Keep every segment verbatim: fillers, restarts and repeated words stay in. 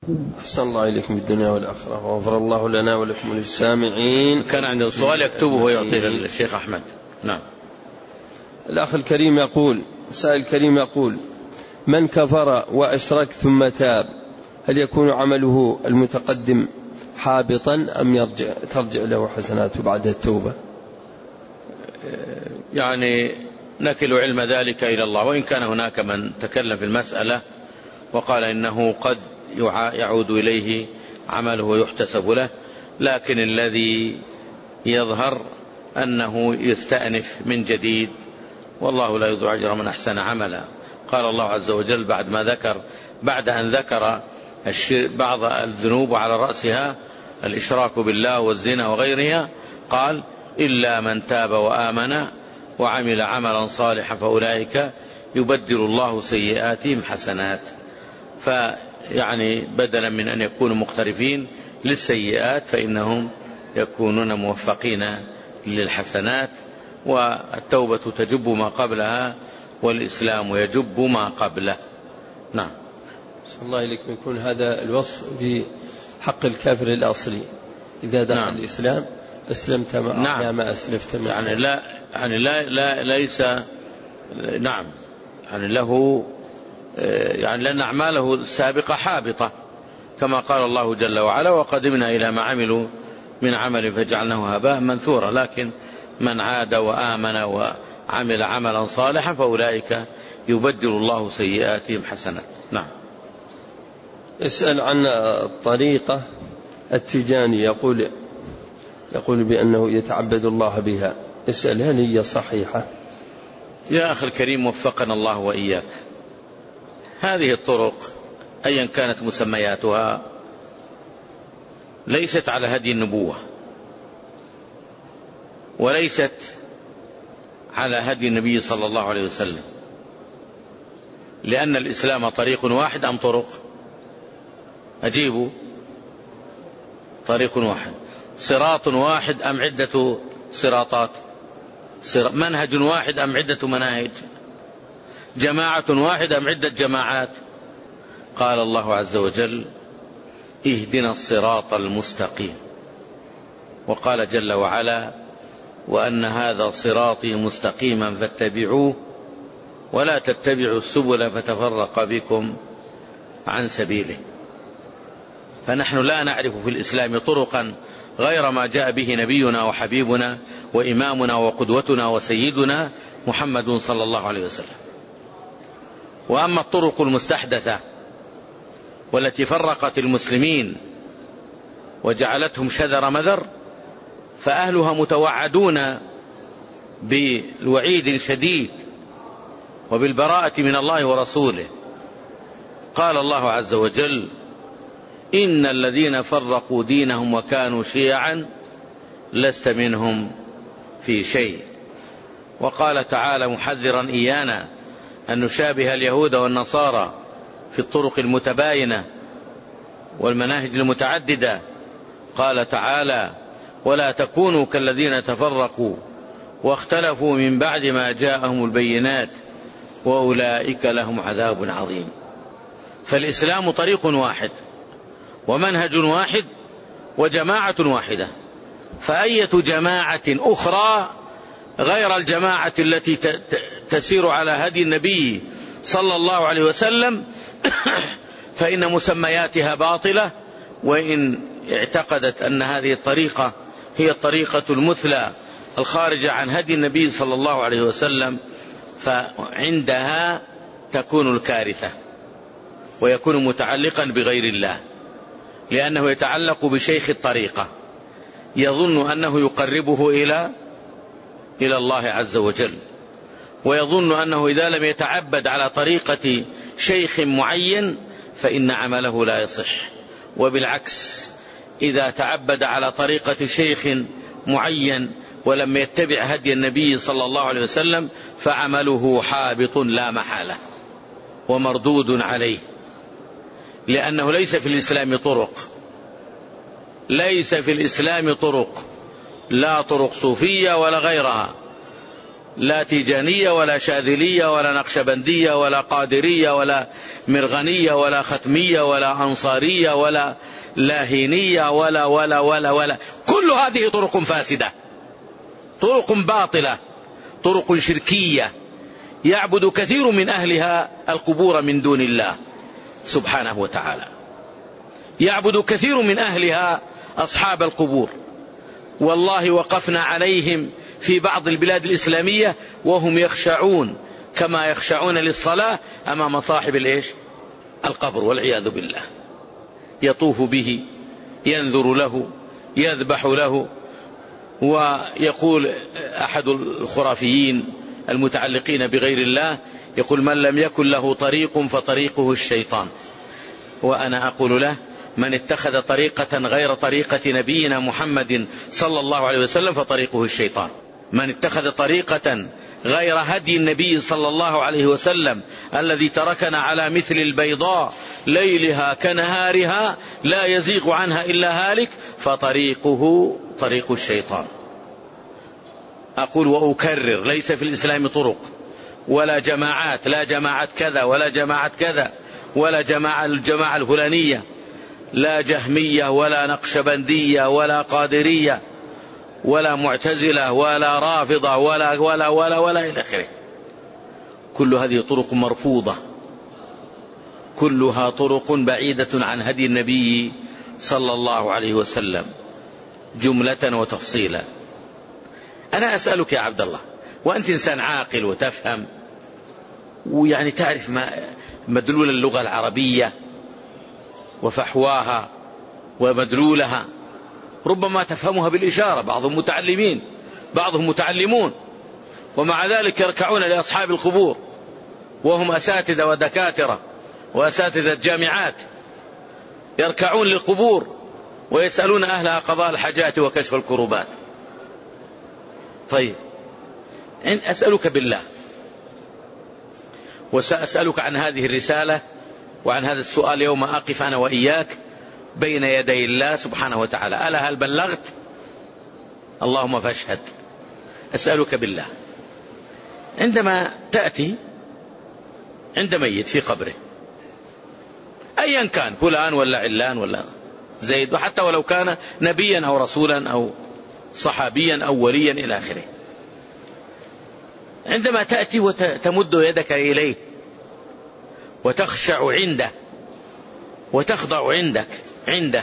أحسن الله إليكم بالدنيا والآخرة، وغفر الله لنا ولكم وللسامعين. كان عنده سؤال يكتبه ويعطيه للشيخ أحمد. نعم. الأخ الكريم يقول، سائل الكريم يقول: من كفر وأشرك ثم تاب هل يكون عمله المتقدم حابطا أم يرجع ترجع له حسناته بعد التوبة؟ يعني نكل علم ذلك إلى الله، وإن كان هناك من تكلم في المسألة وقال إنه قد يعود إليه عمله ويحتسب له، لكن الذي يظهر أنه يستأنف من جديد، والله لا يضيع أجر من أحسن عملا. قال الله عز وجل بعد ما ذكر بعد أن ذكر بعض الذنوب وعلى رأسها الإشراك بالله والزنا وغيرها، قال: إلا من تاب وآمن وعمل عملا صالحا فأولئك يبدل الله سيئاتهم حسنات. فيعني بدلا من أن يكونوا مقترفين للسيئات فإنهم يكونون موفقين للحسنات، والتوبة تجب ما قبلها والإسلام يجب ما قبله. نعم. صلى الله عليكم. يكون هذا الوصف في حق الكافر الأصلي إذا دخل نعم. الإسلام أسلمت مع نعم. ما أسلفت من يعني لا يعني لا لا ليس نعم يعني له يعني لأن أعماله السابقة حابطة، كما قال الله جل وعلا: وقدمنا إلى ما عملوا من عمل فجعلناه هباء منثورا. لكن من عاد وآمن وعمل عملا صالحا فأولئك يبدل الله سيئاتهم حسنات. نعم. اسأل عن الطريقة التجاني، يقول يقول بأنه يتعبد الله بها، اسأل هل هي صحيحة؟ يا أخي الكريم وفقنا الله وإياك، هذه الطرق أيا كانت مسمياتها ليست على هدي النبوة، وليست على هدي النبي صلى الله عليه وسلم، لأن الإسلام طريق واحد أم طرق؟ أجيبوا. طريق واحد. صراط واحد أم عدة صراطات؟ منهج واحد أم عدة مناهج؟ جماعة واحدة أم عدة جماعات؟ قال الله عز وجل: اهدنا الصراط المستقيم. وقال جل وعلا: وأن هذا صراطي مستقيما فاتبعوه ولا تتبعوا السبل فتفرق بكم عن سبيله. فنحن لا نعرف في الإسلام طرقا غير ما جاء به نبينا وحبيبنا وإمامنا وقدوتنا وسيدنا محمد صلى الله عليه وسلم. وأما الطرق المستحدثة والتي فرقت المسلمين وجعلتهم شذر مذر فأهلها متوعدون بالوعيد الشديد وبالبراءة من الله ورسوله. قال الله عز وجل: إن الذين فرقوا دينهم وكانوا شيعا لست منهم في شيء. وقال تعالى محذرا إيانا أن نشابه اليهود والنصارى في الطرق المتباينة والمناهج المتعددة. قال تعالى: ولا تكونوا كالذين تفرقوا واختلفوا من بعد ما جاءهم البينات وأولئك لهم عذاب عظيم. فالإسلام طريق واحد ومنهج واحد وجماعة واحدة، فأية جماعة أخرى غير الجماعة التي تسير على هدي النبي صلى الله عليه وسلم فإن مسمياتها باطلة، وإن اعتقدت أن هذه الطريقة هي الطريقة المثلى الخارجة عن هدي النبي صلى الله عليه وسلم فعندها تكون الكارثة ويكون متعلقا بغير الله، لأنه يتعلق بشيخ الطريقة يظن أنه يقربه إلى إلى الله عز وجل، ويظن أنه إذا لم يتعبد على طريقة شيخ معين فإن عمله لا يصح. وبالعكس، إذا تعبد على طريقة شيخ معين ولم يتبع هدي النبي صلى الله عليه وسلم فعمله حابط لا محالة ومردود عليه، لأنه ليس في الإسلام طرق ليس في الإسلام طرق لا طرق صوفية ولا غيرها، لا تيجانية ولا شاذلية ولا نقشبندية ولا قادرية ولا مرغنية ولا ختمية ولا أنصارية ولا لاهينية ولا ولا ولا ولا كل هذه طرق فاسدة، طرق باطلة، طرق شركية يعبد كثير من أهلها القبور من دون الله سبحانه وتعالى. يعبد كثير من أهلها أصحاب القبور. والله وقفنا عليهم في بعض البلاد الإسلامية وهم يخشعون كما يخشعون للصلاة أمام صاحب الإيش؟ القبر، والعياذ بالله. يطوف به، ينذر له، يذبح له. ويقول أحد الخرافيين المتعلقين بغير الله، يقول: من لم يكن له طريق فطريقه الشيطان. وأنا أقول له: من اتخذ طريقة غير طريقة نبينا محمد صلى الله عليه وسلم فطريقه الشيطان. من اتخذ طريقة غير هدي النبي صلى الله عليه وسلم الذي تركنا على مثل البيضاء ليلها كنهارها لا يزيغ عنها إلا هالك فطريقه طريق الشيطان. أقول وأكرر: ليس في الإسلام طرق ولا جماعات، لا جماعة كذا ولا جماعة كذا ولا جماعة الجماعة الفلانية، لا جهمية ولا نقشبندية ولا قادرية ولا معتزلة ولا رافضة ولا ولا ولا ولا إلى آخره. كل هذه طرق مرفوضة، كلها طرق بعيدة عن هدي النبي صلى الله عليه وسلم جملة وتفصيلا. أنا أسألك يا عبد الله، وأنت إنسان عاقل وتفهم ويعني تعرف ما مدلول اللغة العربية وفحواها ومدلولها، ربما تفهمها بالإشارة، بعضهم متعلمين بعضهم متعلمون، ومع ذلك يركعون لأصحاب القبور وهم أساتذة ودكاترة وأساتذة جامعات، يركعون للقبور ويسألون أهلها قضاء الحاجات وكشف الكروبات. طيب، أسألك بالله وسأسألك عن هذه الرسالة وعن هذا السؤال يوم أقف أنا وإياك بين يدي الله سبحانه وتعالى: ألا هل بلغت؟ اللهم فاشهد. أسألك بالله، عندما تأتي عند ميت في قبره أيا كان، فلان ولا علان ولا زيد، وحتى ولو كان نبيا أو رسولا أو صحابيا أو وليا إلى آخره، عندما تأتي وتمد يدك إليه وتخشع عنده وتخضع عندك عنده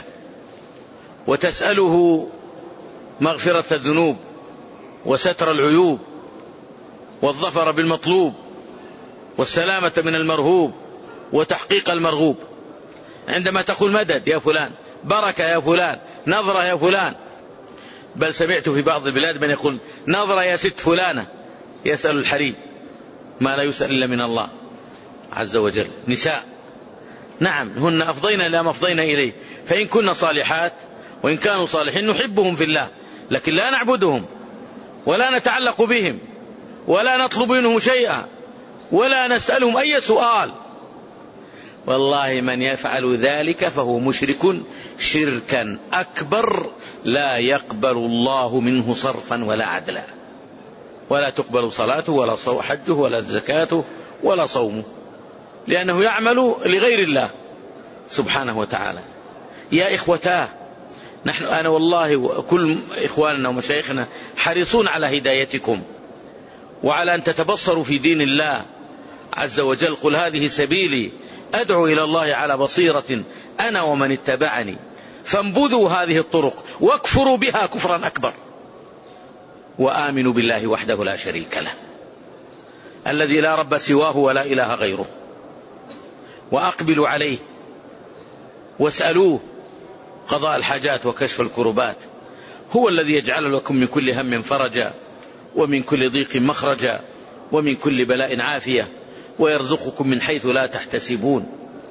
وتسأله مغفرة الذنوب وستر العيوب والظفر بالمطلوب والسلامة من المرهوب وتحقيق المرغوب، عندما تقول مدد يا فلان، بركة يا فلان، نظرة يا فلان، بل سمعت في بعض البلاد من يقول نظرة يا ست فلانة، يسأل الحريم ما لا يسأل إلا من الله عز وجل. نساء نعم هن أفضينا لا مفضينا إليه، فإن كنا صالحات وإن كانوا صالحين نحبهم في الله، لكن لا نعبدهم ولا نتعلق بهم ولا نطلب منهم شيئا ولا نسألهم أي سؤال. والله من يفعل ذلك فهو مشرك شركا أكبر لا يقبل الله منه صرفا ولا عدلا، ولا تقبل صلاته ولا حجه ولا زكاته ولا صومه، لأنه يعمل لغير الله سبحانه وتعالى. يا إخوتاه، نحن أنا والله وكل إخواننا ومشايخنا حريصون على هدايتكم وعلى أن تتبصروا في دين الله عز وجل. قل هذه سبيلي أدعو إلى الله على بصيرة أنا ومن اتبعني، فانبذوا هذه الطرق واكفروا بها كفرا أكبر، وآمنوا بالله وحده لا شريك له الذي لا رب سواه ولا إله غيره، وأقبلوا عليه واسألوه قضاء الحاجات وكشف الكربات. هو الذي يجعل لكم من كل هم فرجا ومن كل ضيق مخرجا ومن كل بلاء عافية ويرزقكم من حيث لا تحتسبون.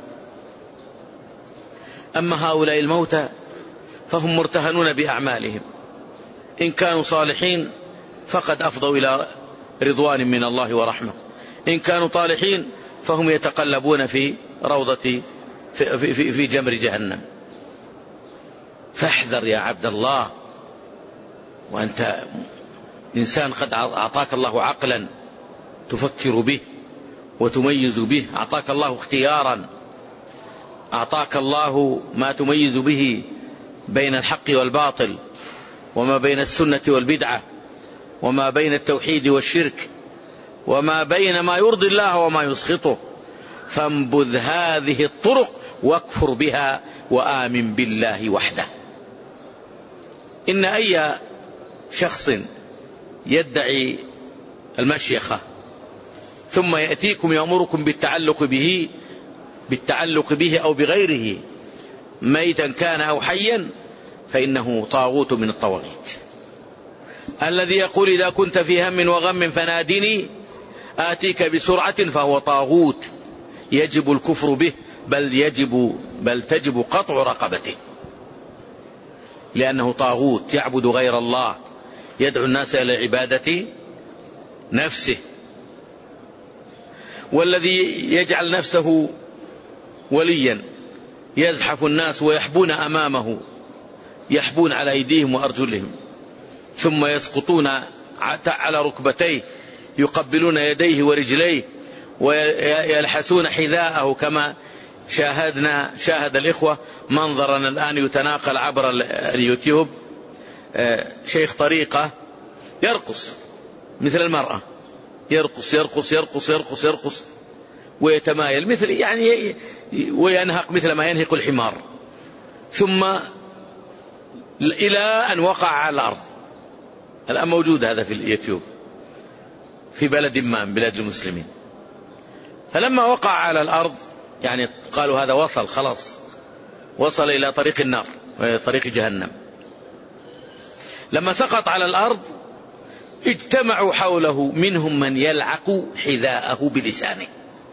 أما هؤلاء الموتى فهم مرتهنون بأعمالهم، إن كانوا صالحين فقد أفضوا إلى رضوان من الله ورحمة، إن كانوا طالحين فهم يتقلبون في روضة في, في, في جمر جهنم. فاحذر يا عبد الله وأنت إنسان قد أعطاك الله عقلا تفكر به وتميز به، أعطاك الله اختيارا، أعطاك الله ما تميز به بين الحق والباطل، وما بين السنة والبدعة، وما بين التوحيد والشرك، وما بين ما يرضي الله وما يسخطه، فانبذ هذه الطرق واكفر بها وآمن بالله وحده. إن أي شخص يدعي المشيخة ثم يأتيكم يأمركم بالتعلق به بالتعلق به أو بغيره ميتا كان أو حيا فإنه طاغوت من الطواغيت. الذي يقول إذا كنت في هم وغم فنادني آتيك بسرعة فهو طاغوت يجب الكفر به، بل يجب بل تجب قطع رقبته، لأنه طاغوت يعبد غير الله، يدعو الناس إلى عبادة نفسه. والذي يجعل نفسه وليا يزحف الناس ويحبون أمامه، يحبون على أيديهم وأرجلهم، ثم يسقطون على ركبتيه، يقبلون يديه ورجليه ويلحسون حذاءه، كما شاهدنا شاهد الإخوة منظرنا الآن يتناقل عبر اليوتيوب شيخ طريقة يرقص مثل المرأة، يرقص يرقص يرقص يرقص يرقص ويتمايل مثل يعني وينهق مثل ما ينهق الحمار، ثم إلى أن وقع على الأرض. الآن موجود هذا في اليوتيوب في بلد ما من بلاد المسلمين. فلما وقع على الأرض يعني قالوا هذا وصل خلاص، وصل إلى طريق النار طريق جهنم. لما سقط على الأرض اجتمعوا حوله، منهم من يلعق حذاءه بلسانه،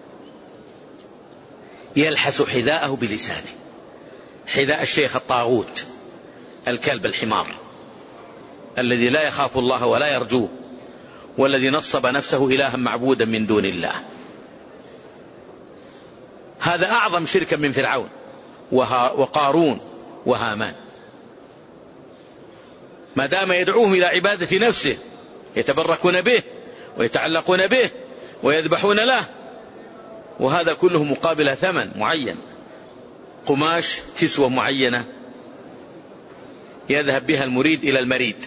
يلحس حذاءه بلسانه، حذاء الشيخ الطاغوت الكلب الحمار الذي لا يخاف الله ولا يرجوه، والذي نصب نفسه إلها معبودا من دون الله. هذا أعظم شركا من فرعون وقارون وهامان، ما دام يدعوهم إلى عبادة نفسه يتبركون به ويتعلقون به ويذبحون له، وهذا كله مقابل ثمن معين، قماش كسوة معينة يذهب بها المريد إلى المريد.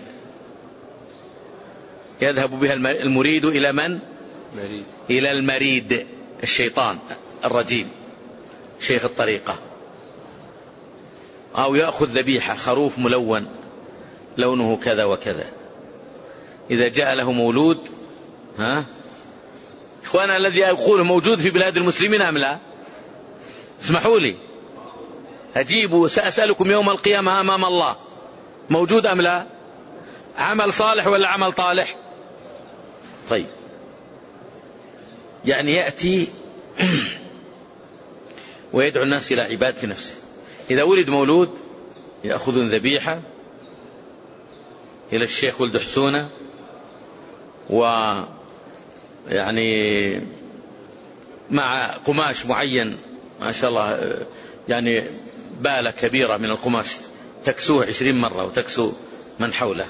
يذهب بها المريد إلى من؟ مريد. إلى المريد الشيطان الرجيم شيخ الطريقة. أو يأخذ ذبيحة خروف ملون لونه كذا وكذا، إذا جاء له مولود، ها إخوانا الذي أقول موجود في بلاد المسلمين أم لا؟ اسمحوا لي أجيبوا، سأسألكم يوم القيامة أمام الله موجود أم لا؟ عمل صالح ولا عمل طالح؟ طيب، يعني يأتي ويدعو الناس إلى عبادة نفسه. إذا ولد مولود يأخذون ذبيحة إلى الشيخ ولد حسونة، ويعني مع قماش معين ما شاء الله، يعني بالة كبيرة من القماش تكسوه عشرين مرة وتكسو من حوله،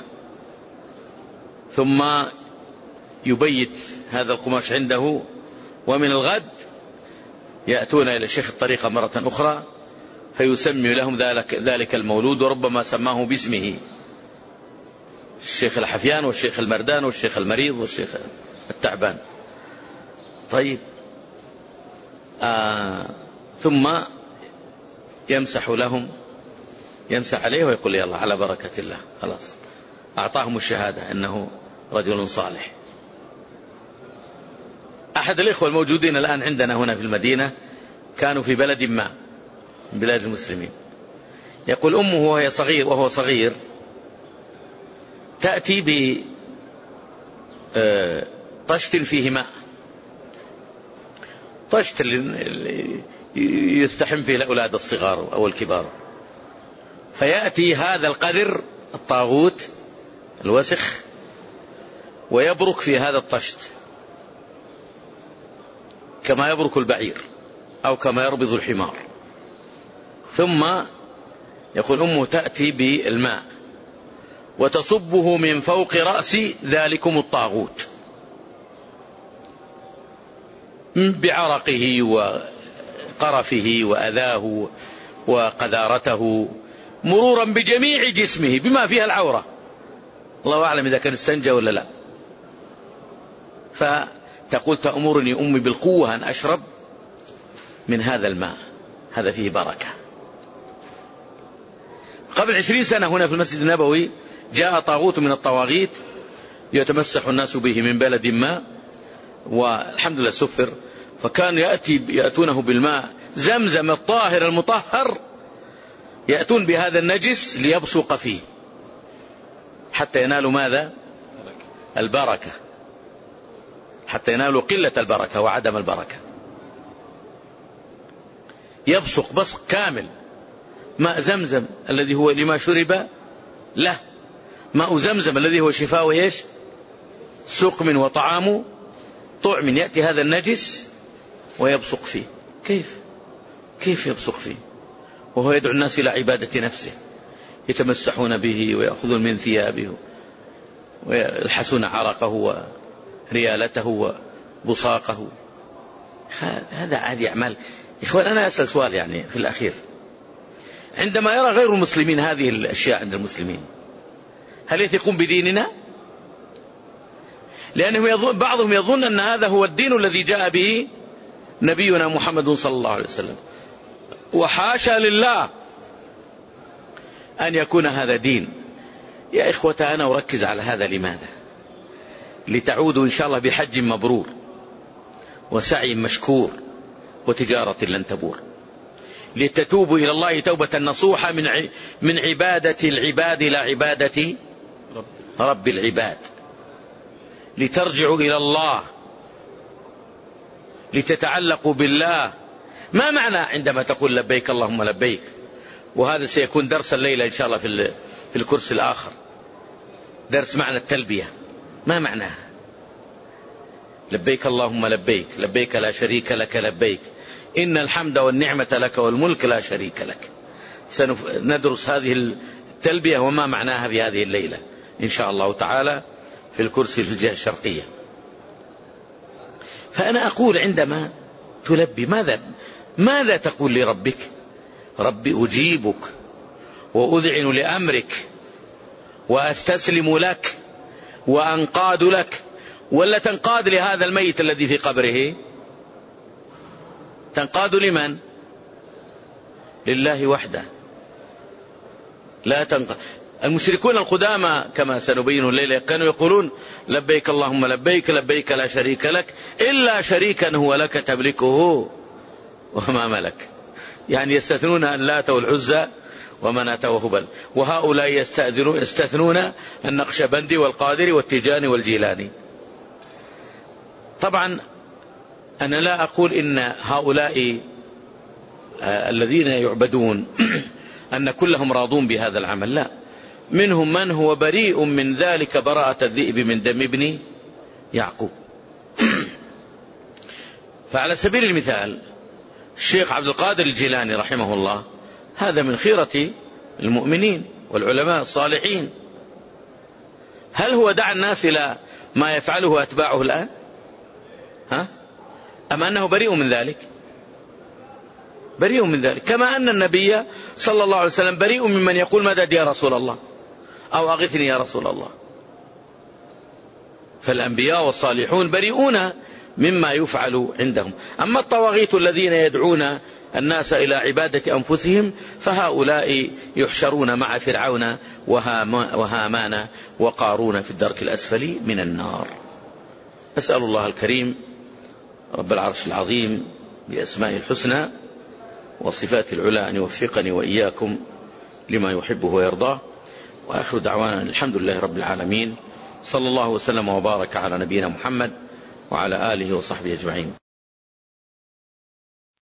ثم يبيت هذا القماش عنده، ومن الغد يأتون إلى شيخ الطريقة مرة أخرى فيسمي لهم ذلك, ذلك المولود، وربما سماه باسمه، الشيخ الحفيان والشيخ المردان والشيخ المريض والشيخ التعبان. طيب، آه ثم يمسح لهم، يمسح عليه ويقول يلا على بركة الله، خلاص أعطاهم الشهادة أنه رجل صالح. أحد الإخوة الموجودين الآن عندنا هنا في المدينة كانوا في بلد ما من بلاد المسلمين، يقول أمه وهي صغير وهو صغير تأتي بطشت فيه ماء، طشت يستحم فيه الأولاد الصغار أو الكبار، فيأتي هذا القذر الطاغوت الوسخ ويبرك في هذا الطشت كما يبرك البعير أو كما يربض الحمار. ثم يقول أمه تأتي بالماء وتصبه من فوق رأس ذلكم الطاغوت بعرقه وقرفه وأذاه وقذارته مرورا بجميع جسمه بما فيها العورة. الله أعلم إذا كان استنجى ولا لا. فتقول تأمرني أمي بالقوة أن أشرب من هذا الماء، هذا فيه بركة. قبل عشرين سنة هنا في المسجد النبوي جاء طاغوت من الطواغيت يتمسح الناس به من بلد ما، والحمد لله سفر، فكان يأتي يأتونه بالماء زمزم الطاهر المطهر، يأتون بهذا النجس ليبصق فيه حتى ينالوا ماذا؟ البركة، حتى ينالوا قلة البركة وعدم البركة. يبصق بصق كامل. ماء زمزم الذي هو لما شرب له، ماء زمزم الذي هو شفاء ايش؟ سقم وطعام طعم. يأتي هذا النجس ويبصق فيه. كيف كيف يبصق فيه وهو يدعو الناس إلى عبادة نفسه؟ يتمسحون به ويأخذون من ثيابه ويلحسون عرقه وريالته وبصاقه. هذا هذه أعمال. إخوان أنا أسأل سؤال يعني في الأخير، عندما يرى غير المسلمين هذه الأشياء عند المسلمين هل يثقون بديننا؟ لأنه يظن بعضهم يظن أن هذا هو الدين الذي جاء به نبينا محمد صلى الله عليه وسلم، وحاشا لله أن يكون هذا دين. يا إخوة أنا أركز على هذا لماذا؟ لتعودوا إن شاء الله بحج مبرور وسعي مشكور وتجارة لن تبور، لتتوبوا إلى الله توبة نصوحة من من عبادة العباد إلى عبادة رب العباد، لترجعوا إلى الله، لتتعلقوا بالله. ما معنى عندما تقول لبيك اللهم لبيك؟ وهذا سيكون درس الليلة إن شاء الله في في الكورس الآخر، درس معنى التلبية. ما معناها؟ لبيك اللهم لبيك، لبيك لا شريك لك لبيك، إن الحمد والنعمة لك والملك لا شريك لك. سندرس هذه التلبية وما معناها في هذه الليلة إن شاء الله تعالى في الكرسي في الجهة الشرقية. فأنا أقول عندما تلبي ماذا ماذا تقول لربك؟ ربي أجيبك وأذعن لأمرك وأستسلم لك وأنقاد لك. ولا تنقاد لهذا الميت الذي في قبره؟ تنقاد لمن؟ لله وحده. لا تنقاد. المشركون القدامى كما سنبين الليلة كانوا يقولون لبيك اللهم لبيك، لبيك لا شريك لك إلا شريكا هو لك تملكه وما ملك. يعني يستثنون اللات والعزى ومناة وهبل. وهؤلاء يستثنون النقشبندي والقادري والتيجاني والجيلاني. طبعا أنا لا أقول إن هؤلاء الذين يعبدون أن كلهم راضون بهذا العمل، لا، منهم من هو بريء من ذلك براءة الذئب من دم ابن يعقوب. فعلى سبيل المثال الشيخ عبد القادر الجيلاني رحمه الله هذا من خيرة المؤمنين والعلماء الصالحين. هل هو دعا الناس إلى ما يفعله أتباعه الآن؟ ها؟ أم أنه بريء من ذلك؟ بريء من ذلك، كما أن النبي صلى الله عليه وسلم بريء ممن يقول مدد يا رسول الله أو أغثني يا رسول الله. فالأنبياء والصالحون بريئون مما يفعل عندهم. أما الطواغيت الذين يدعون الناس إلى عبادة أنفسهم فهؤلاء يحشرون مع فرعون وهامان وقارون في الدرك الأسفل من النار. أسأل الله الكريم رب العرش العظيم بأسماء الحسنى وصفات العلى أن يوفقني وإياكم لما يحبه ويرضاه. وآخر دعوانا الحمد لله رب العالمين، صلى الله وسلم وبارك على نبينا محمد وعلى آله وصحبه أجمعين.